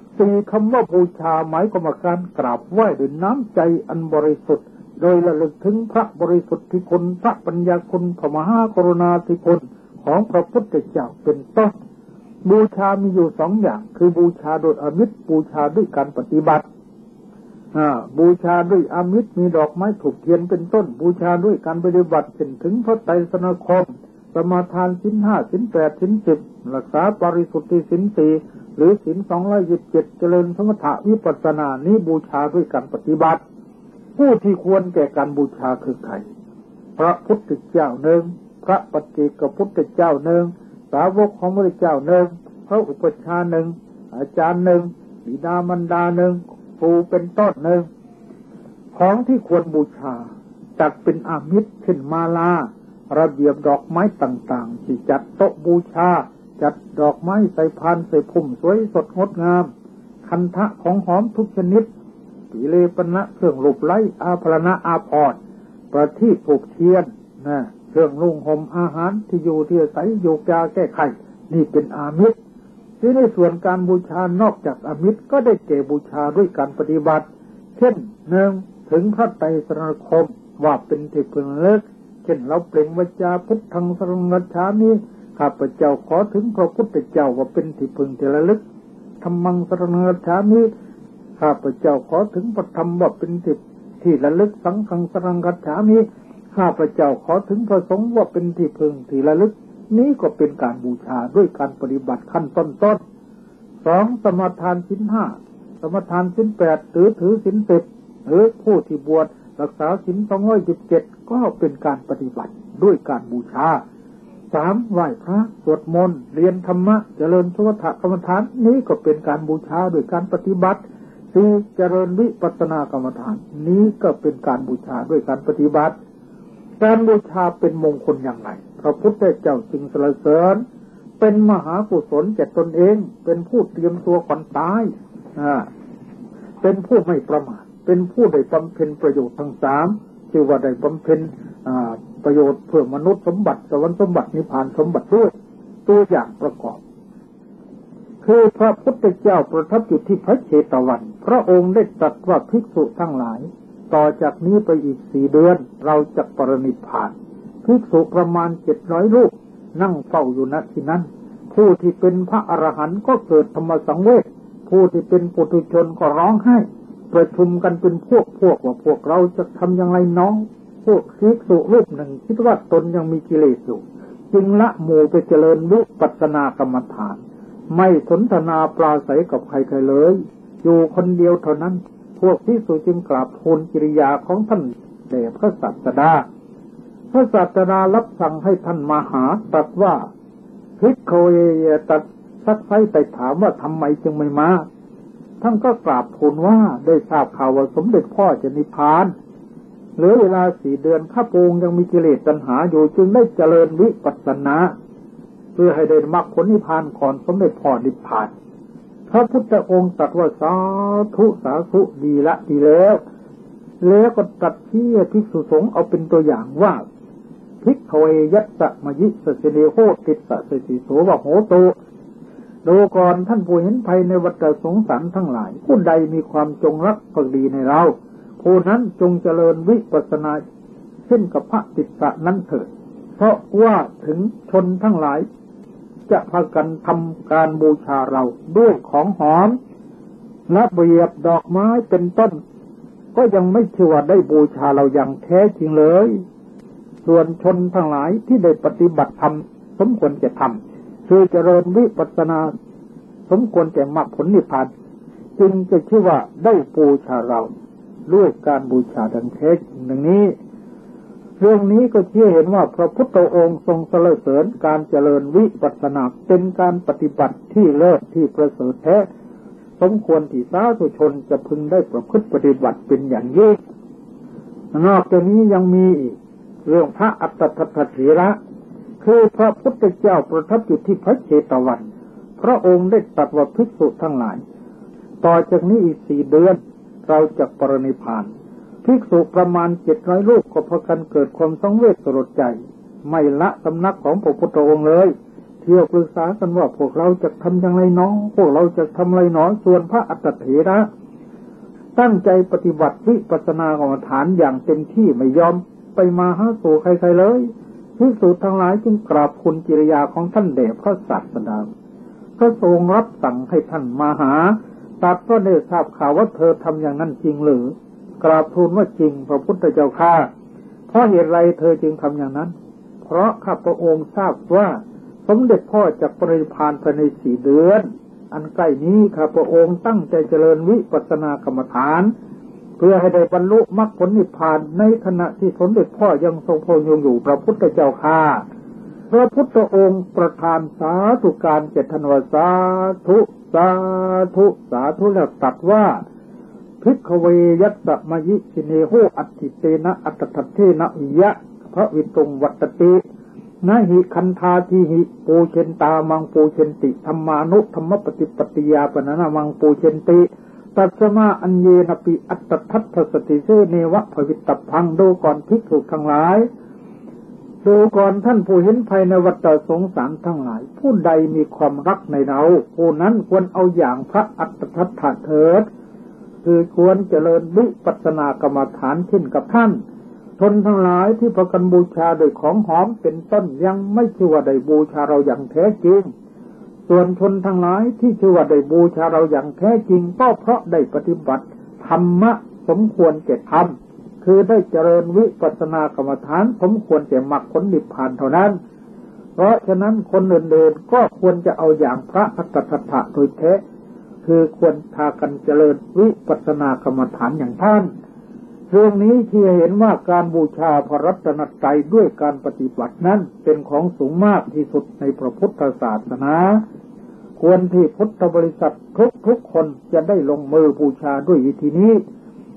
4คำว่าบูชาหมายความว่าการกราบไหว้ด้วยน้ำใจอันบริสุทธิ์โดยระลึกถึงพระบริสุทธิคุณพระปัญญาคุณพระมหากรุณาธิคุณของพระพุทธเจ้าเป็นต้นบูชามีอยู่2อย่างคือบูชาโดยอามิตรบูชาด้วยการปฏิบัติบูชาด้วยอามิตรมีดอกไม้ถูกเทียนเป็นต้นบูชาด้วยการปฏิบัติถึงพระไตรสรณคมสมาทานศีล5ศีล8ศีล10รักษาปริสุทธิศีล4หรือศีล227เจริญสมถะวิปัสสนานี้บูชาด้วยการปฏิบัติผู้ที่ควรแก่การบูชาคือใครพระพุทธเจ้าหนึ่งพระปัจเจกพุทธเจ้าหนึ่งสาวกของพระเจ้าหนึ่งพระอุปัชฌาย์หนึ่งอาจารย์หนึ่งบิดามารดาหนึ่งครูเป็นต้นหนึ่งของที่ควรบูชาจัดเป็นอามิตรเช่นมาลาระเบียบดอกไม้ต่างๆที่จัดโต๊ะบูชาจัดดอกไม้ใส่พานใส่พุ่มสวยสดงดงามคันทะของหอมทุกชนิดปิเลปนะเครื่องรูปไล้อาภรณะอาภรณ์ประทีปถูกเทียนเครื่องนุ่งห่มอาหารที่อยู่ที่อาศัยโยกยาแก้ไขนี่เป็นอามิตรที่ในส่วนการบูชานอกจากอามิตรก็ได้แก่บูชาด้วยการปฏิบัติเช่น1ถึงพระไตรสรณคมว่าเป็นที่พึงระลึกเช่นเราเปล่งวาจาพุทธังสรณัจฉามิข้าพเจ้าขอถึงพระพุทธเจ้าว่าเป็นที่พึงที่ระลึกธัมมังสรณัจฉามิข้าพเจ้าขอถึงพระธรรมว่าเป็นที่ระลึกสังฆังสรณัจฉามิข้าพเจ้าขอถึงพระสงฆ์ว่าเป็นที่พึงที่ระลึกนี้ก็เป็นการบูชาด้วยการปฏิบัติขั้นต้น2สมาทานศีล5สมาทานศีล8ถือศีล10หรือผู้ที่บวชรักษาศีล227ก็เป็นการปฏิบัติด้วยการบูชา3ไหว้พระสวดมนต์เรียนธรรมะเจริญสมถกรรมฐานนี้ก็เป็นการบูชาด้วยการปฏิบัติ4เจริญวิปัสสนากรรมฐานนี้ก็เป็นการบูชาด้วยการปฏิบัติการบูชาเป็นมงคลอย่างไรพระพุทธเจ้าจึงสรรเสริญเป็นมหากุศลแก่ตนเองเป็นผู้เตรียมตัวก่อนตายเป็นผู้ไม่ประมาทเป็นผู้ได้บำเพ็ญประโยชน์ทั้งสามชื่อว่าได้บำเพ็ญประโยชน์เพื่อมนุษย์สมบัติสวรรค์สมบัตินิพพานสมบัติด้วยตัวอย่างประกอบคือพระพุทธเจ้าประทับอยู่ที่พระเชตวันพระองค์ได้ตรัสว่าภิกษุทั้งหลายต่อจากนี้ไปอีก4 เดือนเราจะปรินิพพานภิกษุประมาณ700 รูปนั่งเฝ้าอยู่ณที่นั้นผู้ที่เป็นพระอรหันต์ก็เกิดธรรมสังเวชผู้ที่เป็นปุถุชนก็ร้องไห้ประชุมกันเป็นพวกว่าพวกเราจะทำอย่างไรน้องพวกภิกษุรูปหนึ่งคิดว่าตนยังมีกิเลสอยู่จึงละหมู่ไปเจริญวิปัสสนากรรมฐานไม่สนทนาปราศัยกับใครๆเลยอยู่คนเดียวเท่านั้นพวกภิกษุจึงกราบทูลกิริยาของท่านแด่พระศาสดาพระศาสดารับสั่งให้ท่านมาหาตรัสว่าภิกขุตัดซักไซไปถามว่าทำไมจึงไม่มาท่านก็กราบทูลว่าได้ทราบข่าวว่าสมเด็จพ่อจะนิพพานเหลือเวลา4 เดือนข้าพระองค์ยังมีกิเลสตัณหาอยู่จึงได้เจริญวิปัสสนาเพื่อให้ได้มรรคผลนิพพานก่อนสมเด็จพ่อนิพพานพระพุทธองค์ตรัสว่าสาธุสาธุดีละดีแล้วก็ตรัสที่ภิกษุสงฆ์เอาเป็นตัวอย่างว่าภิกขเวยัสสะมยิสเสเนโหติสะเสติโสวะโหโตดูก่อนท่านผู้เห็นภัยในวัฏสงสารทั้งหลายผู้ใดมีความจงรักภักดีในเราผู้นั้นจงเจริญวิปัสสนาเช่นกับพระติสสะนั้นเถิดเพราะว่าถึงชนทั้งหลายจะพากันทำการบูชาเราด้วยของหอมและเบียบดอกไม้เป็นต้นก็ยังไม่เชื่อว่าได้บูชาเราอย่างแท้จริงเลยส่วนชนทั้งหลายที่ได้ปฏิบัติธรรมสมควรจะทำคือเจริญวิปัสสนาสมควรแก่มรรคผลนิพพานจึงจะชื่อว่าได้บูชาเราด้วยการบูชาดังแท้จริงดังนี้เรื่องนี้ก็ชี้เห็นว่าพระพุทธองค์ทรงสรรเสริญการเจริญวิปัสสนาเป็นการปฏิบัติที่เลิศที่ประเสริฐแท้สมควรที่สาธุชนจะพึงได้ประพฤติปฏิบัติเป็นอย่างยิ่งนอกจากนี้ยังมีอีกเรื่องพระอัฏฐทัตถีระคือพระพุทธเจ้าประทับอยู่ที่พระเชตวันพระองค์ได้ตรัสว่าภิกษุทั้งหลายต่อจากนี้อีก4 เดือนเราจะปรินิพพานภิกษุประมาณ700 รูปก็พากันเกิดความสังเวชสลดใจไม่ละสำนักของพระพุทธองค์เลยเที่ยวปรึกษากันว่าพวกเราจะทำอย่างไรน้องพวกเราจะทำอะไรหนอส่วนพระอัฏฐเถระตั้งใจปฏิบัติวิปัสสนากรรมฐานอย่างเต็มที่ไม่ยอมไปมาหาสู่ใครๆเลยภิกษุทั้งหลายจึงกราบทูลกิริยาของท่านแด่พระศาสดาก็ทรงรับสั่งให้ท่านมาหาตรัสว่าได้ทราบข่าวว่าเธอทำอย่างนั้นจริงหรือกราบทูลว่าจริงพระพุทธเจ้าข้าเพราะเหตุไรเธอจึงทำอย่างนั้นเพราะข้าพระองค์ทราบว่าสมเด็จพ่อจะปรินิพพานภายใน4 เดือนอันใกล้นี้ข้าพระองค์ตั้งใจเจริญวิปัสสนากรรมฐานเพื่อให้ได้บรรลุมรรคผลนิพพานในขณะที่สมเด็จพ่อยังทรงพระชนม์อยู่พระพุทธเจ้าข้าพระพุทธองค์ประทานสาธุการแก่ท่านว่าสาธุสาธุสาธุแล้วตรัสว่าภิกขเวยัสสะมยิสิเนโหอัตถิเตนะอัตถทัตเทนะอิยะพระวิตุงวัตตินะหิคันธาทิหิปูเชนตามังปูเชนติธรรมานุธรรมปฏิปติยาปนะมังปูเชนติตัสมาอัญเยนปิอัตตทัตถสติเสเนวะภวิตตพังดูก่อนภิกษุทั้งหลายดูก่อนท่านผู้เห็นภัยในวัฏสงสารทั้งหลายผู้ใดมีความรักในเราผู้นั้นควรเอาอย่างพระอัตถทัตถะเถิดคือควรเจริญวิปัสสนากรรมฐานเช่นกับท่านชนทั้งหลายที่ประกันบูชาโดยของหอมเป็นต้นยังไม่ชื่อว่าได้บูชาเราอย่างแท้จริงส่วนชนทั้งหลายที่ชื่อว่าได้บูชาเราอย่างแท้จริงก็เพราะได้ปฏิบัติธรรมะสมควรแก่ธรรมคือได้เจริญวิปัสสนากรรมฐานสมควรแก่มรรคผลนิพพานเท่านั้นเพราะฉะนั้นคนอื่นๆก็ควรจะเอาอย่างพระอัฏฐทัตถะโดยแท้คือควรพากันเจริญวิปัสสนากรรมฐานอย่างท่านเรื่องนี้ที่เห็นว่าการบูชาพระรัตนตรัยด้วยการปฏิบัตินั้นเป็นของสูงมากที่สุดในพระพุทธศาสนาควรที่พุทธบริษัททุกคนจะได้ลงมือบูชาด้วยวิธีนี้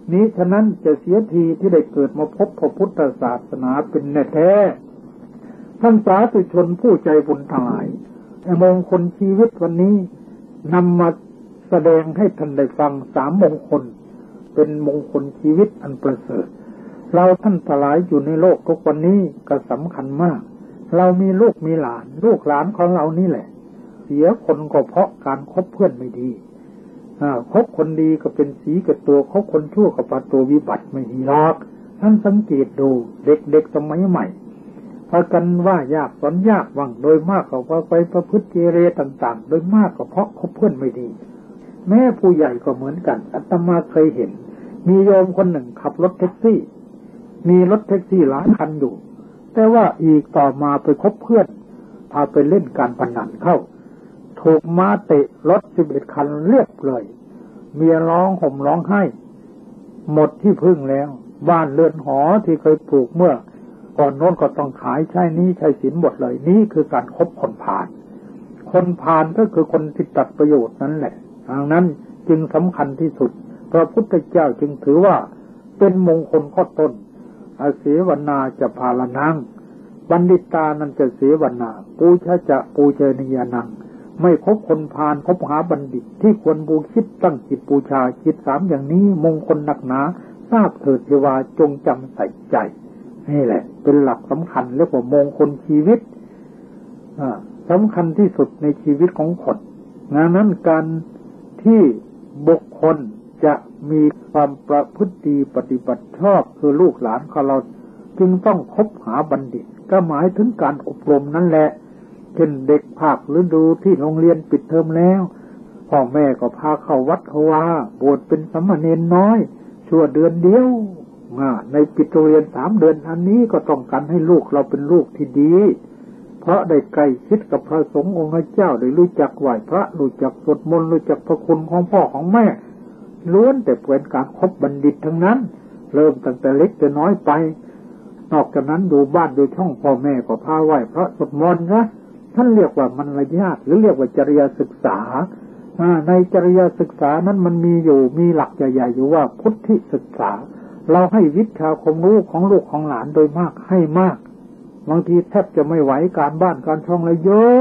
นี้ฉะนั้นจะเสียทีที่ได้เกิดมาพบพระพุทธศาสนาเป็นแน่แท้ท่านสาธุชนผู้ใจบุญทั้งหลายมงคลชีวิตวันนี้นำมาแสดงให้ท่านได้ฟัง3 มงคลเป็นมงคลชีวิตอันประเสริฐเราท่านทั้งหลายอยู่ในโลกทุกวันนี้ก็สำคัญมากเรามีลูกมีหลานลูกหลานของเรานี่แหละเสียคนก็เพราะการคบเพื่อนไม่ดีคบคนดีก็เป็นสีกับตัวคบคนชั่วก็ปาตัววิบัติไม่ดีหรอกท่านสังเกตดูเด็กๆสมัยใหม่พากันว่ายากสอนยากว่างโดยมากก็ว่าไปประพฤติเกเรต่างๆโดยมากก็เพราะคบเพื่อนไม่ดีแม่ผู้ใหญ่ก็เหมือนกันอาตมาเคยเห็นมีโยมคนหนึ่งขับรถแท็กซี่มีรถแท็กซี่หลายคันอยู่แต่ว่าอีกต่อมาไปคบเพื่อนพาไปเล่นการพนันเข้าถูกม้าเตะรถ11 คันเรียบเลยเมียร้องห่มร้องไห้หมดที่พึ่งแล้วบ้านเรือนหอที่เคยปลูกเมื่อก่อนโน้นก็ต้องขายใช้นี้ใช้สินหมดเลยนี่คือการคบคนพาลคนพาลก็คือคนที่ตัดประโยชน์นั่นแหละดังนั้นจึงสำคัญที่สุดพระพุทธเจ้าจึงถือว่าเป็นมงคลข้อต้นอาเสวนาจะพาลนังบัณฑิตานันจะเสวนาปูชะจะปูเชนียนังไม่คบคนพาลคบหาบัณฑิตที่ควรบูคิดตั้งจิตบูชาคิด3อย่างนี้มงคลหนักหนาทราบเถิดเทวาจงจำใส่ใจนี่แหละเป็นหลักสำคัญเรียกว่ามงคลชีวิตสำคัญที่สุดในชีวิตของคนดังนั้นการที่บุคคลจะมีความประพฤติดีปฏิบัติชอบคือลูกหลานของเราจึงต้องคบหาบัณฑิตก็หมายถึงการอบรมนั่นแหละเช่นเด็กภาคฤดูที่โรงเรียนปิดเทอมแล้วพ่อแม่ก็พาเข้าวัดเขาว่าบวชเป็นสามเณรน้อยชั่วเดือนเดียวในปิดโรงเรียน3 เดือนอันนี้ก็ต้องการให้ลูกเราเป็นลูกที่ดีเพราะได้ใกล้ชิดกับพระสงฆ์องค์เจ้าได้รู้จักไหว้พระรู้จักสวดมนต์รู้จักพระคุณของพ่อของแม่ล้วนแต่เป็นการคบบัณฑิตทั้งนั้นเริ่มตั้งแต่เล็กแต่น้อยไปนอกจากนั้นอยู่บ้านโดยช่องพ่อแม่ก็พาไหว้พระสวดมนต์นะท่านเรียกว่ามารยาทหรือเรียกว่าจริยศึกษาในจริยศึกษานั้นมันมีหลักใหญ่ๆอยู่ว่าพุทธิศึกษาเราให้วิชาความรู้ของลูกของหลานโดยมากให้มากบางทีแทบจะไม่ไหวการบ้านการช่องเลยเยอะ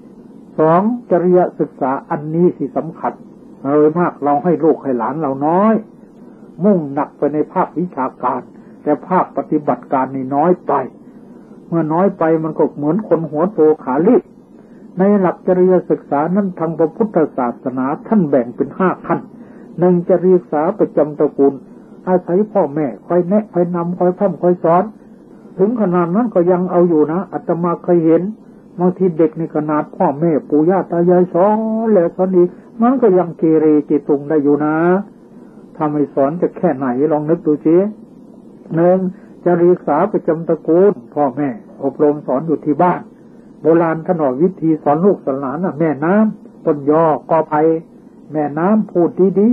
2จริยศึกษาอันนี้สิสำคัญโดยมากเราให้ลูกให้หลานเราน้อยมุ่งหนักไปในภาควิชาการแต่ภาคปฏิบัติการนี่น้อยไปเมื่อน้อยไปมันก็เหมือนคนหัวโตขาลีบในหลักจริยศึกษานั้นทางพระพุทธศาสนาท่านแบ่งเป็น5 ขั้น1จริยศึกษาประจำตระกูลอาศัยพ่อแม่คอยแนะคอยนำคอยพร่ำคอยสอนถึงขนาดนั้นก็ยังเอาอยู่นะอาตมาเคยเห็นบางทีเด็กในขนาดพ่อแม่ปู่ย่าตายายสอนแล้วสอนอีกมันก็ยังเกเรเกตุงได้อยู่นะถ้าไม่สอนจะแค่ไหนลองนึกดูสิ1จริยศึกษาประจำตระกูลพ่อแม่อบรมสอนอยู่ที่บ้านโบราณท่านบอกวิธีสอนลูกสอนหลานแม่น้ำต้นยอกอไผ่แม่น้ำพูดดี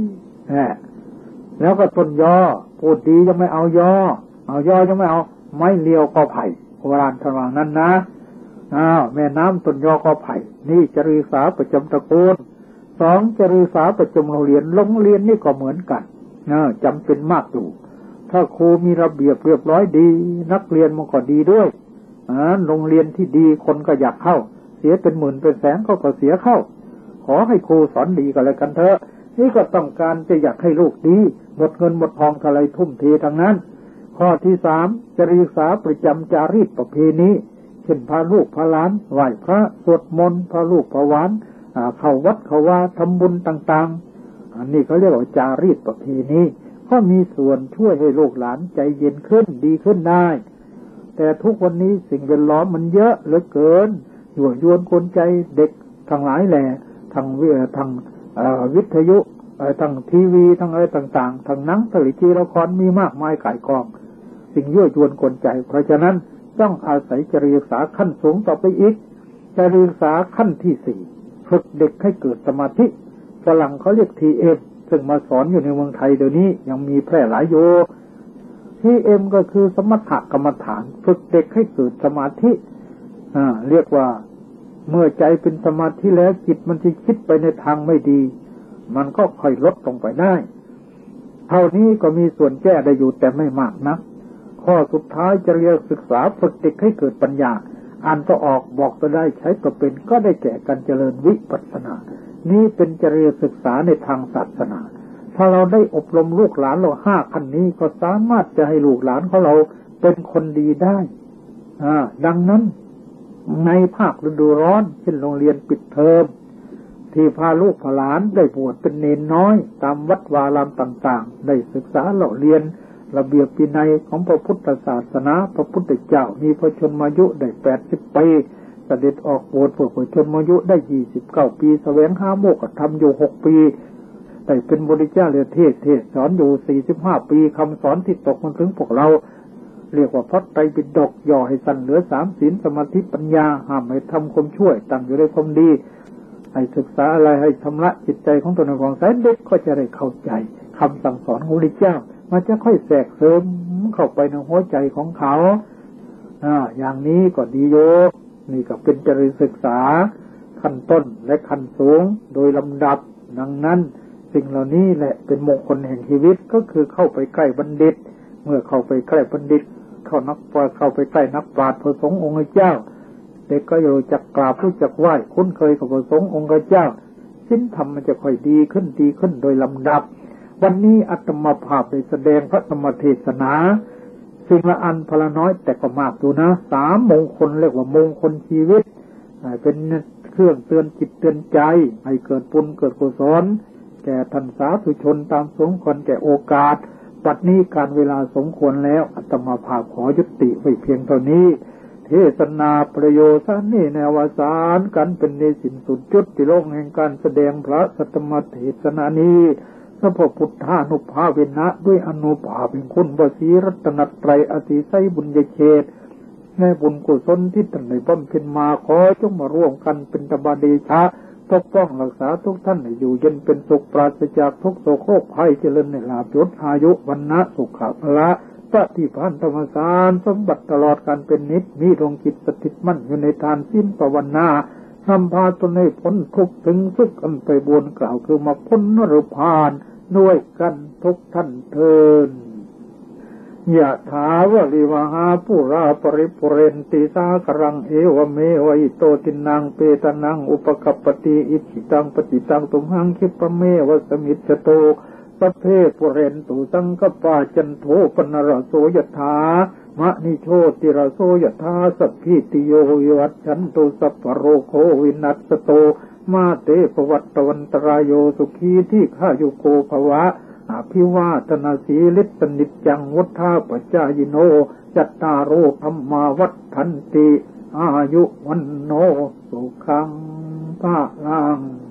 ๆแล้วก็ต้นยอพูดดียังไม่เอายอยอยังไม่เอาไม้เลียวกอไผ่โบราณท่านว่านั้นนะแม่น้ำต้นยอกอไผ่นี่จริยศึกษาประจำตระกูล2จริยศึกษาประจำโรงเรียนนี่ก็เหมือนกันจำเป็นมากอยู่ถ้าครูมีระเบียบเรียบร้อยดีนักเรียนมันก็ดีด้วยโรงเรียนที่ดีคนก็อยากเข้าเสียเป็นหมื่นเป็นแสนก็เสียเข้าขอให้ครูสอนดีก็แล้วกันเถอะนี่ก็ต้องการจะอยากให้ลูกดีหมดเงินหมดทองอะไรทุ่มเททั้งนั้นข้อที่3จริยศึกษาประจำจารีตประเพณีเช่นพาลูกพาหลานไหว้พระสวดมนต์พาลูกพาหลานเข้าวัดเข้าว่าทำบุญต่างๆอันนี้เขาเรียกว่าจารีตประเพณีก็มีส่วนช่วยให้ลูกหลานใจเย็นขึ้นดีขึ้นได้แต่ทุกวันนี้สิ่งแวดล้อมมันเยอะเหลือเกินยั่วยวนกลใจเด็กทั้งหลายแหละทางวิทยุทางทีวีทางอะไรต่างๆทางหนังตลิจีละครมีมากมายก่ายกองสิ่งยั่วยวนกลใจเพราะฉะนั้นต้องอาศัยจริยศึกษาขั้นสูงต่อไปอีกจริยศึกษาขั้นที่4ฝึกเด็กให้เกิดสมาธิฝรั่งเขาเรียก TM ซึ่งมาสอนอยู่ในเมืองไทยเดี๋ยวนี้ยังมีแพร่หลายอยู่ TM ก็คือสมถกรรมฐานฝึกเด็กให้เกิดสมาธิเรียกว่าเมื่อใจเป็นสมาธิแล้วจิตมันจะคิดไปในทางไม่ดีมันก็ค่อยลดลงไปได้เท่านี้ก็มีส่วนแก้ได้อยู่แต่ไม่มากนักข้อสุดท้ายจะเรียนศึกษาฝึกเด็กให้เกิดปัญญาอ่านก็ออกบอกก็ได้ใช้ก็เป็นก็ได้แก่การเจริญวิปัสสนานี้เป็นจริยศึกษาในทางศาสนาถ้าเราได้อบรมลูกหลานเรา5 ขั้นนี้ก็สามารถจะให้ลูกหลานของเราเป็นคนดีได้ดังนั้นในภาคฤดูร้อนเช่นโรงเรียนปิดเทอมที่พาลูกพาหลานได้บวชเป็นเณรน้อยตามวัดวารามต่างๆได้ศึกษาเล่าเรียนระเบียบวินัยของพระพุทธศาสนาพระพุทธเจ้ามีพระชนมายุได้80 ปีเสด็จออกบวชเพื่อพระชนมายุได้29 ปีแสวงหาโมกขธรรมอยู่6 ปีได้เป็นบริจาคเทศสอนอยู่45 ปีคำสอนที่ตกมาถึงพวกเราเรียกว่าพระไตรปิฎกย่อให้สั้นเหลือ3 ศีลสมาธิปัญญาห้ามให้ทำความชั่วตั้งอยู่ในความดีให้ศึกษาอะไรให้ชำระจิตใจของตนเองของสายเด็กก็จะได้เข้าใจคำสั่งสอนของพระพุทธเจ้ามันจะค่อยแทรกเสริมเข้าไปในหัวใจของเขาอย่างนี้ก็ดีโยนี่ก็เป็นจริยศึกษาขั้นต้นและขั้นสูงโดยลำดับดังนั้นสิ่งเหล่านี้แหละเป็นมงคลแห่งชีวิตก็คือเข้าไปใกล้บัณฑิตเมื่อเข้าไปใกล้บัณฑิตเข้าไปใกล้นักปราชญ์พระสงฆ์องค์เจ้าเด็กก็รู้จักกราบรู้จักไหว้คุ้นเคยกับพระสงฆ์องค์เจ้าศีลธรรมมันจะค่อยดีขึ้นโดยลำดับวันนี้อาตมาภาพได้แสดงพระธรรมเทศนาสิ่งละอันพละน้อยแต่ก็มากอยู่นะ3 มงคลเรียกว่ามงคลชีวิตเป็นเครื่องเตือนจิตเตือนใจให้เกิดบุญเกิดกุศลแก่ท่านสาธุชนตามสมควรแก่โอกาสปัจจุบันการเวลาสมควรแล้วอาตมาภาพขอยุติไว้เพียงเท่านี้เทศนาประโยชน์นี้ในอวสานกันเป็นในสิ้นสุดจุดที่โลกแห่งการแสดงพระสัตตมเทศนานี้พระพุทธานุภาเวนะด้วยอนุภาพเป็นคุณบสีรัตนตรัยอติไสบุญญเขตในบุญกุศลที่ท่านได้บำเพ็ญมาขอจงมาร่วมกันเป็นตบะเดชะปกป้องรักษาทุกท่านให้อยู่เย็นเป็นสุขปราศจากทุกโศกโรคภัยเจริญในลาภยศอายุวรรณะสุขภละปฏิภาณธรรมสารสมบัติตลอดการเป็นนิจมีดวงจิตสถิตมั่นอยู่ในทานสิ้นภาวนานำพาตนให้พ้นทุกข์ถึงสุขอันไปบวนกล่าวคือมาพ้นนรพานด้วยกันทุกท่านเทินยะถาวะริวหาปุราปริปุเรนติสากรังเอวเมวะอิโตตินังเปตนังอุปกัปปติอิจิตังปฏิตังตุมหังคิปะเมวะสมิจฉโตสัพเพปุเรนตุสังกปาจันโทปนรโสยถามะนิโชติรโสยถาสัพพิติโยวิวัชชันตุสัพพโรโควินัสโตมาเตปวัตตวันตรายโยสุขีที่ข้ายุโกภวะอภิวาทนาสีลิสนิจจังวัฏฐาปัจจายโนจัตตารโอธรรมาวัฏฐันติอายุวันโนสุขังภะลัง